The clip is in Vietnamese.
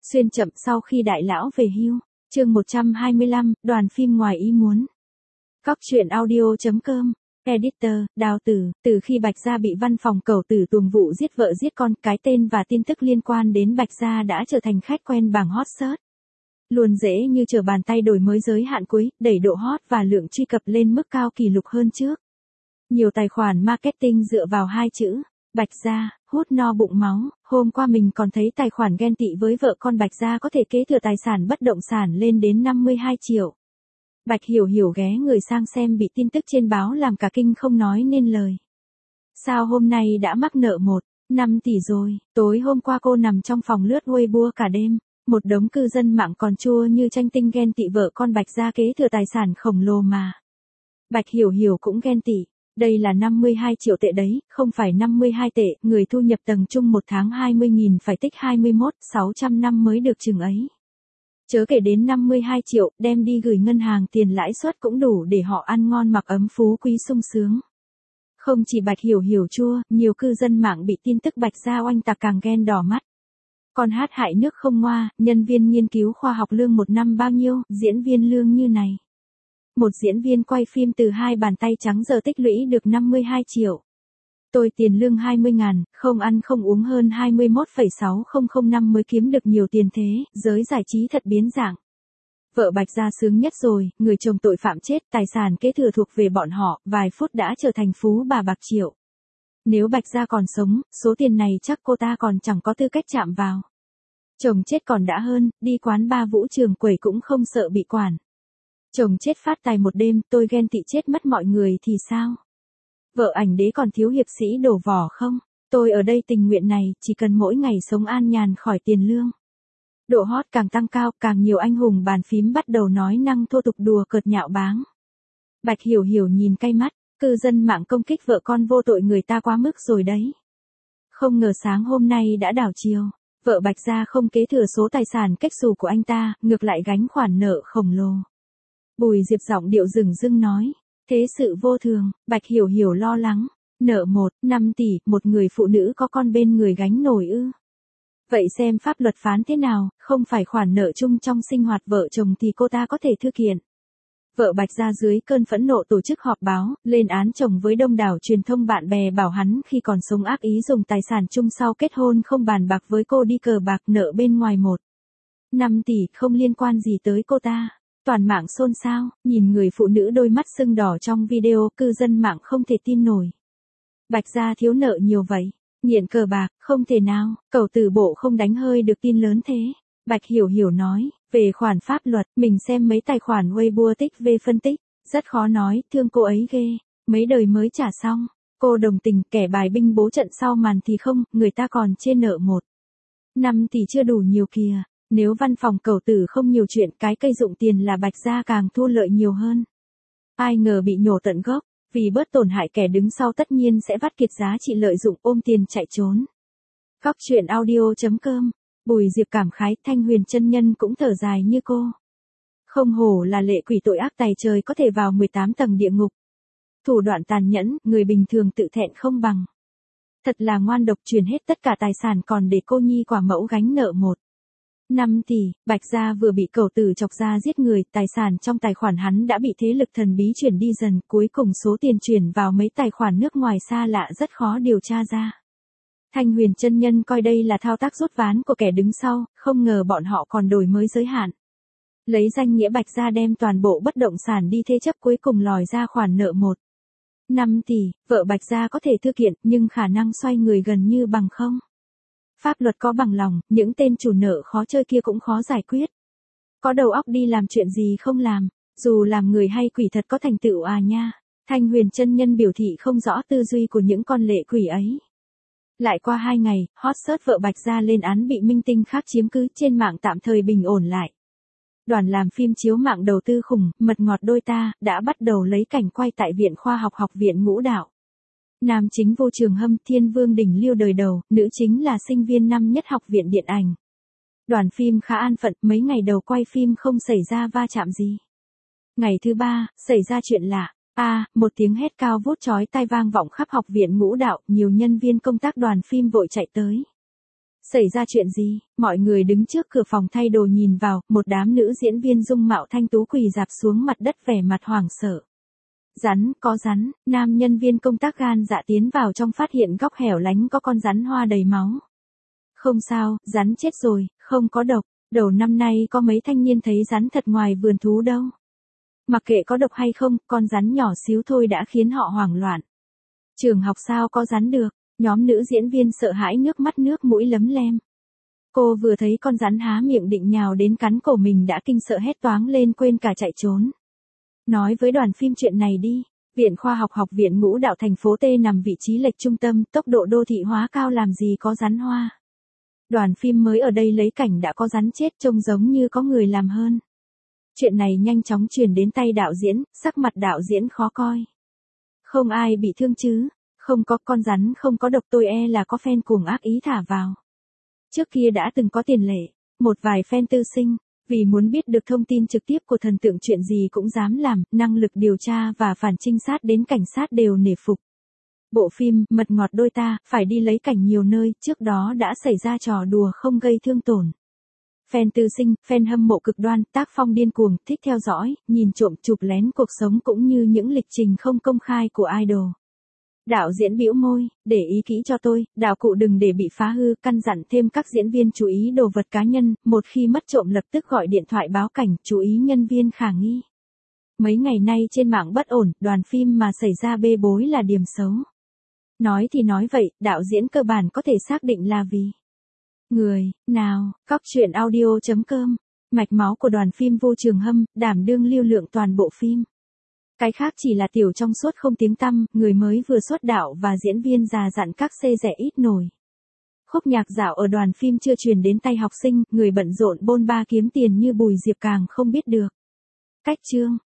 Xuyên chậm sau khi đại lão về hưu. Chương 125, đoàn phim ngoài ý muốn. Cóc truyện audio.com. Editor, Đào Tử. Từ khi Bạch Gia bị văn phòng Cẩu Tử tuồng vụ giết vợ giết con, cái tên và tin tức liên quan đến Bạch Gia đã trở thành khách quen bảng hot search. Luôn dễ như trở bàn tay đổi mới giới hạn cuối, đẩy độ hot và lượng truy cập lên mức cao kỷ lục hơn trước. Nhiều tài khoản marketing dựa vào hai chữ Bạch Gia hút no bụng máu. Hôm qua mình còn thấy tài khoản ghen tị với vợ con Bạch Gia có thể kế thừa tài sản bất động sản lên đến 52 triệu. Bạch Hiểu Hiểu ghé người sang xem bị tin tức trên báo làm cả kinh không nói nên lời. Sao hôm nay đã mắc nợ 1,5 tỷ rồi? Tối hôm qua cô nằm trong phòng lướt Weibo cả đêm. Một đống cư dân mạng còn chua như tranh tinh ghen tị vợ con Bạch Gia kế thừa tài sản khổng lồ mà. Bạch Hiểu Hiểu cũng ghen tị. Đây là 52 triệu tệ đấy, không phải 52 tệ, người thu nhập tầng trung một tháng 20.000 phải tích 21.600 năm mới được chừng ấy. Chớ kể đến 52 triệu, đem đi gửi ngân hàng tiền lãi suất cũng đủ để họ ăn ngon mặc ấm phú quý sung sướng. Không chỉ Bạch Hiểu Hiểu chua, nhiều cư dân mạng bị tin tức Bạch Gia oanh tạc càng ghen đỏ mắt. Con hát hại nước không ngoa, nhân viên nghiên cứu khoa học lương một năm bao nhiêu, diễn viên lương như này. Một diễn viên quay phim từ hai bàn tay trắng giờ tích lũy được 52 triệu. Tôi tiền lương 20.000, không ăn không uống hơn 21,6005 năm mới kiếm được nhiều tiền thế, giới giải trí thật biến dạng. Vợ Bạch Gia sướng nhất rồi, người chồng tội phạm chết, tài sản kế thừa thuộc về bọn họ, vài phút đã trở thành phú bà bạc triệu. Nếu Bạch Gia còn sống, số tiền này chắc cô ta còn chẳng có tư cách chạm vào. Chồng chết còn đã hơn, đi quán bar vũ trường quẩy cũng không sợ bị quản. Chồng chết phát tài một đêm, tôi ghen tị chết mất mọi người thì sao? Vợ ảnh đế còn thiếu hiệp sĩ đổ vỏ không? Tôi ở đây tình nguyện này, chỉ cần mỗi ngày sống an nhàn khỏi tiền lương. Độ hot càng tăng cao, càng nhiều anh hùng bàn phím bắt đầu nói năng thô tục đùa cợt nhạo báng. Bạch Hiểu Hiểu nhìn cay mắt, cư dân mạng công kích vợ con vô tội người ta quá mức rồi đấy. Không ngờ sáng hôm nay đã đảo chiều, vợ Bạch Gia không kế thừa số tài sản cách xù của anh ta, ngược lại gánh khoản nợ khổng lồ. Bùi Diệp giọng điệu rừng rưng nói, thế sự vô thường. Bạch Hiểu Hiểu lo lắng, nợ 1,5 tỷ, một người phụ nữ có con bên người gánh nổi ư? Vậy xem pháp luật phán thế nào, không phải khoản nợ chung trong sinh hoạt vợ chồng thì cô ta có thể thư kiện. Vợ Bạch Gia dưới cơn phẫn nộ tổ chức họp báo, lên án chồng với đông đảo truyền thông bạn bè bảo hắn khi còn sống ác ý dùng tài sản chung sau kết hôn không bàn bạc với cô đi cờ bạc nợ bên ngoài 1,5 tỷ không liên quan gì tới cô ta. Toàn mạng xôn xao, nhìn người phụ nữ đôi mắt sưng đỏ trong video, cư dân mạng không thể tin nổi. Bạch Gia thiếu nợ nhiều vậy, nghiện cờ bạc, không thể nào, Cẩu Tử bộ không đánh hơi được tin lớn thế. Bạch Hiểu Hiểu nói, về khoản pháp luật, mình xem mấy tài khoản Weibo tích về phân tích, rất khó nói, thương cô ấy ghê, mấy đời mới trả xong. Cô đồng tình, kẻ bài binh bố trận sau màn thì không, người ta còn trên nợ 1,5 tỷ chưa đủ nhiều kìa. Nếu văn phòng Cẩu Tử không nhiều chuyện, cái cây dụng tiền là Bạch Gia càng thu lợi nhiều hơn. Ai ngờ bị nhổ tận gốc, vì bớt tổn hại kẻ đứng sau tất nhiên sẽ vắt kiệt giá trị lợi dụng ôm tiền chạy trốn. Cóc truyện audio.com. Bùi Diệp cảm khái, Thanh Huyền chân nhân cũng thở dài như cô. Không hổ là lệ quỷ tội ác tày trời có thể vào 18 tầng địa ngục. Thủ đoạn tàn nhẫn, người bình thường tự thẹn không bằng. Thật là ngoan độc, truyền hết tất cả tài sản còn để cô nhi quả mẫu gánh nợ 1,5 tỷ, Bạch Gia vừa bị Cẩu Tử chọc ra giết người, tài sản trong tài khoản hắn đã bị thế lực thần bí chuyển đi dần, cuối cùng số tiền chuyển vào mấy tài khoản nước ngoài xa lạ rất khó điều tra ra. Thanh Huyền chân nhân coi đây là thao tác rút ván của kẻ đứng sau, không ngờ bọn họ còn đổi mới giới hạn. Lấy danh nghĩa Bạch Gia đem toàn bộ bất động sản đi thế chấp, cuối cùng lòi ra khoản nợ 1,5 tỷ, vợ Bạch Gia có thể thư kiện, nhưng khả năng xoay người gần như bằng không. Pháp luật có bằng lòng, những tên chủ nợ khó chơi kia cũng khó giải quyết. Có đầu óc đi làm chuyện gì không làm, dù làm người hay quỷ thật có thành tựu à nha. Thanh Huyền chân nhân biểu thị không rõ tư duy của những con lệ quỷ ấy. Lại qua 2 ngày, hot search vợ Bạch Gia lên án bị minh tinh khác chiếm cứ, trên mạng tạm thời bình ổn lại. Đoàn làm phim chiếu mạng đầu tư khủng, mật ngọt đôi ta, đã bắt đầu lấy cảnh quay tại Viện Khoa học Học viện Ngũ Đạo. Nam chính Vô Trường Hâm, thiên vương đỉnh liêu đời đầu, nữ chính là sinh viên năm nhất Học viện Điện ảnh. Đoàn phim khá an phận, mấy ngày đầu quay phim không xảy ra va chạm gì. Ngày thứ 3, xảy ra chuyện lạ. Một tiếng hét cao vút chói tai vang vọng khắp Học viện Ngũ Đạo, nhiều nhân viên công tác đoàn phim vội chạy tới. Xảy ra chuyện gì? Mọi người đứng trước cửa phòng thay đồ nhìn vào, một đám nữ diễn viên dung mạo thanh tú quỳ rạp xuống mặt đất vẻ mặt hoảng sợ. Rắn, có rắn, nam nhân viên công tác gan dạ tiến vào trong phát hiện góc hẻo lánh có con rắn hoa đầy máu. Không sao, rắn chết rồi, không có độc, đầu năm nay có mấy thanh niên thấy rắn thật ngoài vườn thú đâu. Mặc kệ có độc hay không, con rắn nhỏ xíu thôi đã khiến họ hoảng loạn. Trường học sao có rắn được, nhóm nữ diễn viên sợ hãi nước mắt nước mũi lấm lem. Cô vừa thấy con rắn há miệng định nhào đến cắn cổ mình đã kinh sợ hét toáng lên quên cả chạy trốn. Nói với đoàn phim chuyện này đi, Viện Khoa học Học viện Ngũ Đạo thành phố T nằm vị trí lệch trung tâm, tốc độ đô thị hóa cao làm gì có rắn hoa. Đoàn phim mới ở đây lấy cảnh đã có rắn chết trông giống như có người làm hơn. Chuyện này nhanh chóng truyền đến tay đạo diễn, sắc mặt đạo diễn khó coi. Không ai bị thương chứ, không có con rắn không có độc tôi là có fan cuồng ác ý thả vào. Trước kia đã từng có tiền lệ, một vài fan tư sinh, vì muốn biết được thông tin trực tiếp của thần tượng chuyện gì cũng dám làm, năng lực điều tra và phản trinh sát đến cảnh sát đều nể phục. Bộ phim Mật ngọt đôi ta phải đi lấy cảnh nhiều nơi, trước đó đã xảy ra trò đùa không gây thương tổn. Fan tư sinh, fan hâm mộ cực đoan, tác phong điên cuồng, thích theo dõi, nhìn trộm chụp lén cuộc sống cũng như những lịch trình không công khai của idol. Đạo diễn bĩu môi, để ý kỹ cho tôi, đạo cụ đừng để bị phá hư, căn dặn thêm các diễn viên chú ý đồ vật cá nhân, một khi mất trộm lập tức gọi điện thoại báo cảnh, chú ý nhân viên khả nghi. Mấy ngày nay trên mạng bất ổn, đoàn phim mà xảy ra bê bối là điểm xấu. Nói thì nói vậy, đạo diễn cơ bản có thể xác định là vì người nào. Cóc truyện audio.com, mạch máu của đoàn phim Vô Trường Hâm, đảm đương lưu lượng toàn bộ phim. Cái khác chỉ là tiểu trong suốt không tiếng tăm, người mới vừa xuất đạo và diễn viên già dặn các xê rẻ ít nổi. Khúc nhạc dạo ở đoàn phim chưa truyền đến tay học sinh, người bận rộn bôn ba kiếm tiền như Bùi Diệp càng không biết được. Cách chương